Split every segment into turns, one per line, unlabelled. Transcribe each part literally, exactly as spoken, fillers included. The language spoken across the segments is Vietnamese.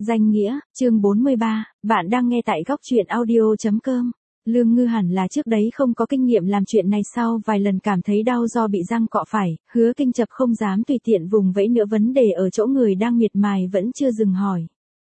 Danh nghĩa, chương bốn mươi ba, bạn đang nghe tại góc truyện audio chấm com. Lương Ngư hẳn là trước đấy không có kinh nghiệm làm chuyện này, sau vài lần cảm thấy đau do bị răng cọ phải, Hứa Kinh Chập không dám tùy tiện vùng vẫy nữa, vấn đề ở chỗ người đang miệt mài vẫn chưa dừng hỏi.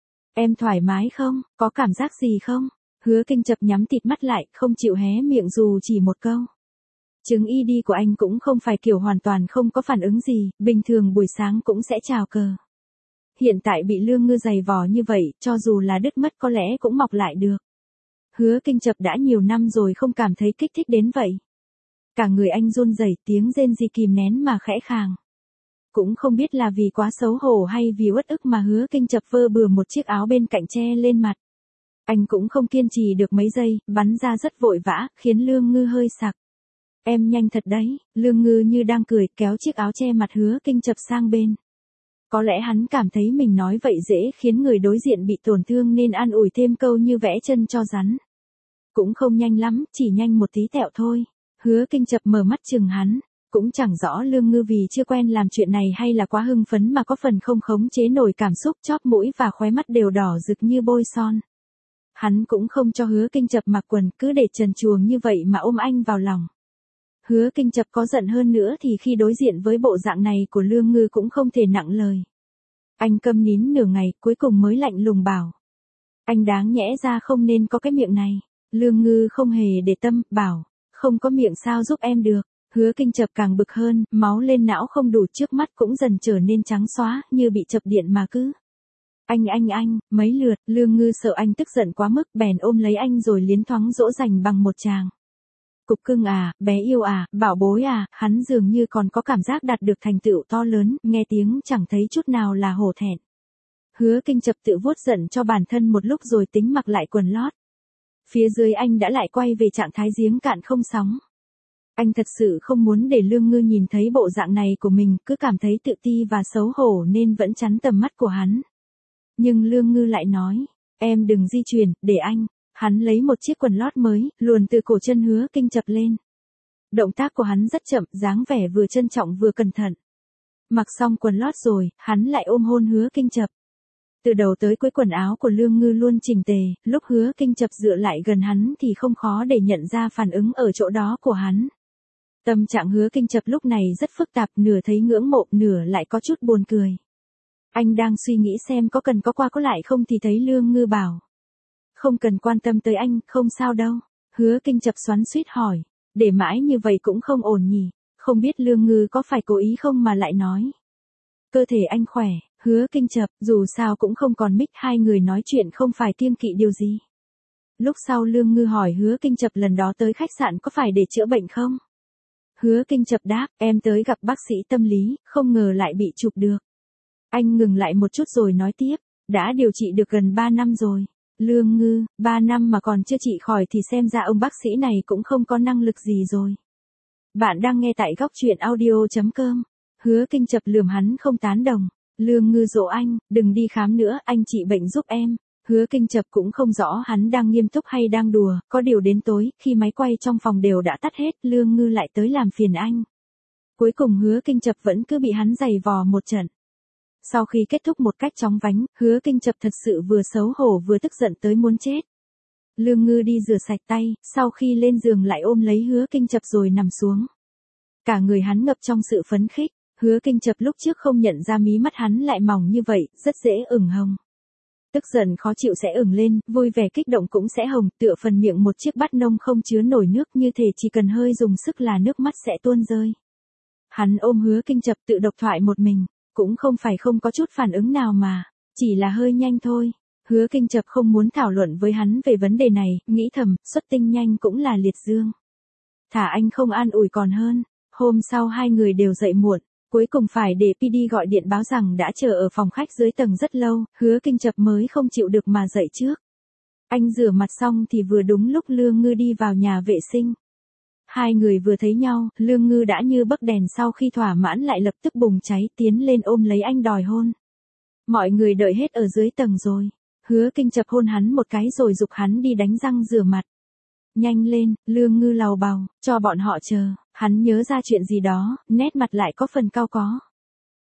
Em thoải mái không, có cảm giác gì không? Hứa Kinh Chập nhắm tịt mắt lại, không chịu hé miệng dù chỉ một câu. Chứng i đê của anh cũng không phải kiểu hoàn toàn không có phản ứng gì, bình thường buổi sáng cũng sẽ chào cờ. Hiện tại bị Lương Ngư giày vò như vậy, cho dù là đứt mất có lẽ cũng mọc lại được. Hứa Kinh Chập đã nhiều năm rồi không cảm thấy kích thích đến vậy. Cả người anh run rẩy, tiếng rên rỉ kìm nén mà khẽ khàng. Cũng không biết là vì quá xấu hổ hay vì uất ức mà Hứa Kinh Chập vơ bừa một chiếc áo bên cạnh che lên mặt. Anh cũng không kiên trì được mấy giây, bắn ra rất vội vã, khiến Lương Ngư hơi sặc. Em nhanh thật đấy, Lương Ngư như đang cười, kéo chiếc áo che mặt Hứa Kinh Chập sang bên. Có lẽ hắn cảm thấy mình nói vậy dễ khiến người đối diện bị tổn thương nên an ủi thêm câu như vẽ chân cho rắn. Cũng không nhanh lắm, chỉ nhanh một tí tẹo thôi. Hứa Kinh Chập mở mắt chừng hắn, cũng chẳng rõ Lương Ngư vì chưa quen làm chuyện này hay là quá hưng phấn mà có phần không khống chế nổi cảm xúc, chóp mũi và khóe mắt đều đỏ rực như bôi son. Hắn cũng không cho Hứa Kinh Chập mặc quần, cứ để trần truồng như vậy mà ôm anh vào lòng. Hứa Kinh Chập có giận hơn nữa thì khi đối diện với bộ dạng này của Lương Ngư cũng không thể nặng lời. Anh câm nín nửa ngày, cuối cùng mới lạnh lùng bảo. Anh đáng nhẽ ra không nên có cái miệng này. Lương Ngư không hề để tâm, bảo, không có miệng sao giúp em được. Hứa Kinh Chập càng bực hơn, máu lên não không đủ, trước mắt cũng dần trở nên trắng xóa, như bị chập điện mà cứ. Anh anh anh, mấy lượt, Lương Ngư sợ anh tức giận quá mức, bèn ôm lấy anh rồi liến thoáng dỗ dành bằng một tràng. Cục cưng à, bé yêu à, bảo bối à, hắn dường như còn có cảm giác đạt được thành tựu to lớn, nghe tiếng chẳng thấy chút nào là hổ thẹn. Hứa Kinh Chập tự vuốt giận cho bản thân một lúc rồi tính mặc lại quần lót. Phía dưới anh đã lại quay về trạng thái giếng cạn không sóng. Anh thật sự không muốn để Lương Ngư nhìn thấy bộ dạng này của mình, cứ cảm thấy tự ti và xấu hổ nên vẫn chắn tầm mắt của hắn. Nhưng Lương Ngư lại nói, em đừng di chuyển, để anh. Hắn lấy một chiếc quần lót mới, luồn từ cổ chân Hứa Kinh Chập lên. Động tác của hắn rất chậm, dáng vẻ vừa trân trọng vừa cẩn thận. Mặc xong quần lót rồi, hắn lại ôm hôn Hứa Kinh Chập. Từ đầu tới cuối quần áo của Lương Ngư luôn chỉnh tề, lúc Hứa Kinh Chập dựa lại gần hắn thì không khó để nhận ra phản ứng ở chỗ đó của hắn. Tâm trạng Hứa Kinh Chập lúc này rất phức tạp, nửa thấy ngưỡng mộ, nửa lại có chút buồn cười. Anh đang suy nghĩ xem có cần có qua có lại không thì thấy Lương Ngư bảo. Không cần quan tâm tới anh, không sao đâu. Hứa Kinh Chập xoắn xuýt hỏi, để mãi như vậy cũng không ổn nhỉ, không biết Lương Ngư có phải cố ý không mà lại nói. Cơ thể anh khỏe, Hứa Kinh Chập, dù sao cũng không còn mic, hai người nói chuyện không phải kiêng kỵ điều gì. Lúc sau Lương Ngư hỏi Hứa Kinh Chập lần đó tới khách sạn có phải để chữa bệnh không? Hứa Kinh Chập đáp, em tới gặp bác sĩ tâm lý, không ngờ lại bị chụp được. Anh ngừng lại một chút rồi nói tiếp, đã điều trị được gần ba năm rồi. Lương Ngư, ba năm mà còn chưa trị khỏi thì xem ra ông bác sĩ này cũng không có năng lực gì rồi. Bạn đang nghe tại góc truyện audio chấm com. Hứa Kinh Chập lườm hắn không tán đồng. Lương Ngư dỗ anh, đừng đi khám nữa, anh trị bệnh giúp em. Hứa Kinh Chập cũng không rõ hắn đang nghiêm túc hay đang đùa, có điều đến tối, khi máy quay trong phòng đều đã tắt hết, Lương Ngư lại tới làm phiền anh. Cuối cùng Hứa Kinh Chập vẫn cứ bị hắn giày vò một trận. Sau khi kết thúc một cách chóng vánh, Hứa Kinh Chập thật sự vừa xấu hổ vừa tức giận tới muốn chết. Lương Ngư đi rửa sạch tay, sau khi lên giường lại ôm lấy Hứa Kinh Chập rồi nằm xuống. Cả người hắn ngập trong sự phấn khích, Hứa Kinh Chập lúc trước không nhận ra mí mắt hắn lại mỏng như vậy, rất dễ ửng hồng. Tức giận khó chịu sẽ ửng lên, vui vẻ kích động cũng sẽ hồng, tựa phần miệng một chiếc bát nông không chứa nổi nước, như thể chỉ cần hơi dùng sức là nước mắt sẽ tuôn rơi. Hắn ôm Hứa Kinh Chập tự độc thoại một mình. Cũng không phải không có chút phản ứng nào mà, chỉ là hơi nhanh thôi. Hứa Kinh Chập không muốn thảo luận với hắn về vấn đề này, nghĩ thầm, xuất tinh nhanh cũng là liệt dương. Thả anh không an ủi còn hơn. Hôm sau hai người đều dậy muộn, cuối cùng phải để pê đê gọi điện báo rằng đã chờ ở phòng khách dưới tầng rất lâu, Hứa Kinh Chập mới không chịu được mà dậy trước. Anh rửa mặt xong thì vừa đúng lúc Lương Ngư đi vào nhà vệ sinh. Hai người vừa thấy nhau, Lương Ngư đã như bấc đèn sau khi thỏa mãn lại lập tức bùng cháy tiến lên ôm lấy anh đòi hôn. Mọi người đợi hết ở dưới tầng rồi. Hứa Kinh Chập hôn hắn một cái rồi giục hắn đi đánh răng rửa mặt. Nhanh lên, Lương Ngư lầu bầu, cho bọn họ chờ. Hắn nhớ ra chuyện gì đó, nét mặt lại có phần cau có.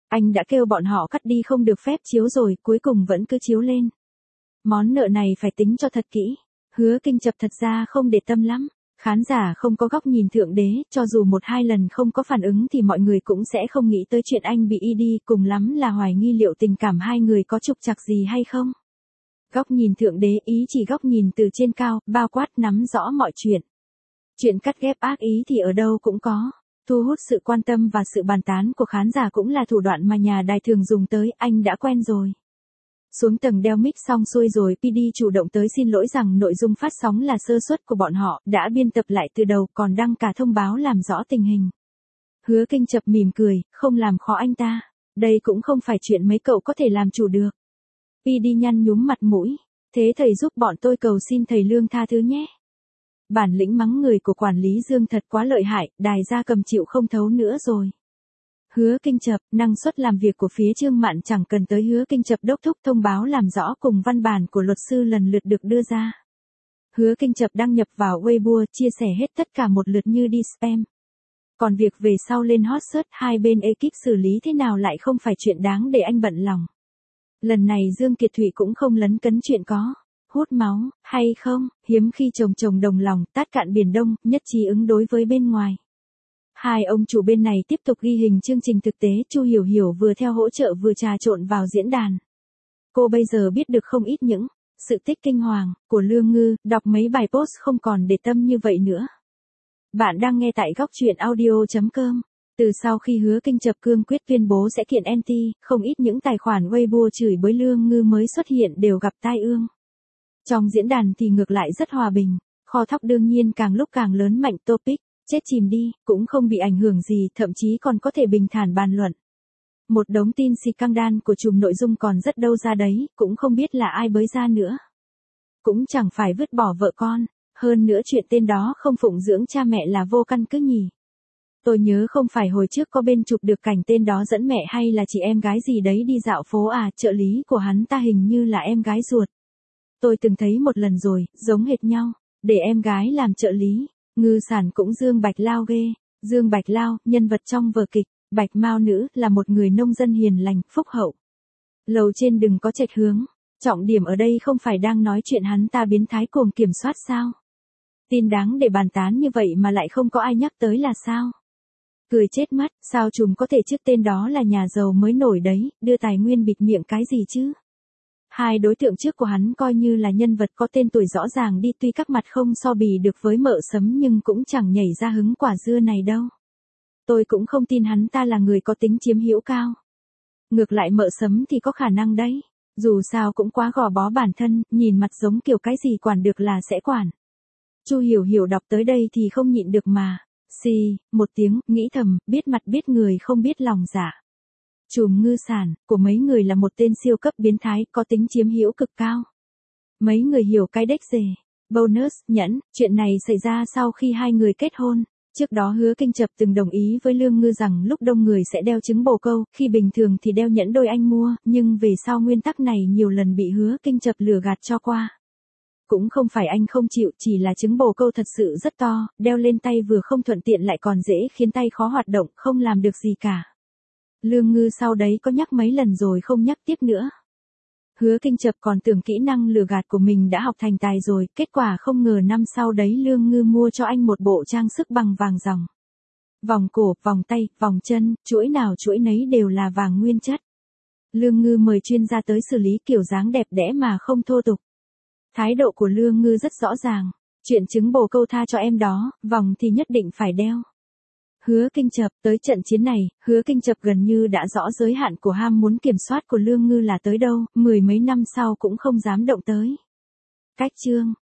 Anh đã kêu bọn họ cắt đi không được phép chiếu rồi, cuối cùng vẫn cứ chiếu lên. Món nợ này phải tính cho thật kỹ. Hứa Kinh Chập thật ra không để tâm lắm. Khán giả không có góc nhìn thượng đế, cho dù một hai lần không có phản ứng thì mọi người cũng sẽ không nghĩ tới chuyện anh bị y đi, cùng lắm là hoài nghi liệu tình cảm hai người có trục trặc gì hay không. Góc nhìn thượng đế ý chỉ góc nhìn từ trên cao, bao quát nắm rõ mọi chuyện. Chuyện cắt ghép ác ý thì ở đâu cũng có. Thu hút sự quan tâm và sự bàn tán của khán giả cũng là thủ đoạn mà nhà đài thường dùng tới, anh đã quen rồi. Xuống tầng đeo mic xong xuôi rồi, pê đê chủ động tới xin lỗi rằng nội dung phát sóng là sơ suất của bọn họ, đã biên tập lại từ đầu, còn đăng cả thông báo làm rõ tình hình. Hứa Kinh Chập mỉm cười, không làm khó anh ta. Đây cũng không phải chuyện mấy cậu có thể làm chủ được. pê đê nhăn nhúm mặt mũi. Thế thầy giúp bọn tôi cầu xin thầy Lương tha thứ nhé. Bản lĩnh mắng người của quản lý Dương thật quá lợi hại, đài gia cầm chịu không thấu nữa rồi. Hứa Kinh Chập, năng suất làm việc của phía Trương Mạn chẳng cần tới Hứa Kinh Chập đốc thúc thông báo làm rõ cùng văn bản của luật sư lần lượt được đưa ra. Hứa Kinh Chập đăng nhập vào Weibo, chia sẻ hết tất cả một lượt như đi spam. Còn việc về sau lên hot search hai bên ekip xử lý thế nào lại không phải chuyện đáng để anh bận lòng. Lần này Dương Kiệt Thụy cũng không lấn cấn chuyện có hút máu, hay không, hiếm khi chồng chồng đồng lòng, tát cạn biển Đông, nhất trí ứng đối với bên ngoài. Hai ông chủ bên này tiếp tục ghi hình chương trình thực tế, Chu Hiểu Hiểu vừa theo hỗ trợ vừa trà trộn vào diễn đàn. Cô bây giờ biết được không ít những sự tích kinh hoàng của Lương Ngư, đọc mấy bài post không còn để tâm như vậy nữa. Bạn đang nghe tại góc truyện audio chấm com. Từ sau khi Hứa Kinh Chập cương quyết tuyên bố sẽ kiện anti, không ít những tài khoản Weibo chửi bới Lương Ngư mới xuất hiện đều gặp tai ương. Trong diễn đàn thì ngược lại rất hòa bình, kho thóc đương nhiên càng lúc càng lớn mạnh, topic chết chìm đi, cũng không bị ảnh hưởng gì, thậm chí còn có thể bình thản bàn luận. Một đống tin xì căng đan của chùm nội dung còn rất đâu ra đấy, cũng không biết là ai bới ra nữa. Cũng chẳng phải vứt bỏ vợ con, hơn nữa chuyện tên đó không phụng dưỡng cha mẹ là vô căn cứ nhỉ. Tôi nhớ không phải hồi trước có bên chụp được cảnh tên đó dẫn mẹ hay là chị em gái gì đấy đi dạo phố à, trợ lý của hắn ta hình như là em gái ruột. Tôi từng thấy một lần rồi, giống hệt nhau, để em gái làm trợ lý. Ngư sản cũng Dương Bạch Lao ghê. Dương Bạch Lao, nhân vật trong vở kịch Bạch Mao Nữ, là một người nông dân hiền lành, phúc hậu. Lầu trên đừng có chệch hướng. Trọng điểm ở đây không phải đang nói chuyện hắn ta biến thái cuồng kiểm soát sao? Tin đáng để bàn tán như vậy mà lại không có ai nhắc tới là sao? Cười chết mắt, sao chùm có thể trước tên đó là nhà giàu mới nổi đấy, đưa tài nguyên bịt miệng cái gì chứ? Hai đối tượng trước của hắn coi như là nhân vật có tên tuổi rõ ràng đi, tuy các mặt không so bì được với Mợ Sấm nhưng cũng chẳng nhảy ra hứng quả dưa này đâu. Tôi cũng không tin hắn ta là người có tính chiếm hữu cao. Ngược lại Mợ Sấm thì có khả năng đấy. Dù sao cũng quá gò bó bản thân, nhìn mặt giống kiểu cái gì quản được là sẽ quản. Chu Hiểu Hiểu đọc tới đây thì không nhịn được mà. Xì, một tiếng, nghĩ thầm, biết mặt biết người không biết lòng dạ. Chùm ngư sản của mấy người là một tên siêu cấp biến thái, có tính chiếm hữu cực cao. Mấy người hiểu cái đếch rề. Bonus, nhẫn, chuyện này xảy ra sau khi hai người kết hôn. Trước đó Hứa Kinh Chập từng đồng ý với Lương Ngư rằng lúc đông người sẽ đeo trứng bồ câu, khi bình thường thì đeo nhẫn đôi anh mua, nhưng về sau nguyên tắc này nhiều lần bị Hứa Kinh Chập lừa gạt cho qua. Cũng không phải anh không chịu, chỉ là trứng bồ câu thật sự rất to, đeo lên tay vừa không thuận tiện lại còn dễ khiến tay khó hoạt động, không làm được gì cả. Lương Ngư sau đấy có nhắc mấy lần rồi không nhắc tiếp nữa. Hứa Kinh Chập còn tưởng kỹ năng lừa gạt của mình đã học thành tài rồi, kết quả không ngờ năm sau đấy Lương Ngư mua cho anh một bộ trang sức bằng vàng ròng. Vòng cổ, vòng tay, vòng chân, chuỗi nào chuỗi nấy đều là vàng nguyên chất. Lương Ngư mời chuyên gia tới xử lý, kiểu dáng đẹp đẽ mà không thô tục. Thái độ của Lương Ngư rất rõ ràng, chuyện trứng bồ câu tha cho em đó, vòng thì nhất định phải đeo. Hứa Kinh Chập, tới trận chiến này, Hứa Kinh Chập gần như đã rõ giới hạn của ham muốn kiểm soát của Lương Ngư là tới đâu, mười mấy năm sau cũng không dám động tới. Cách chương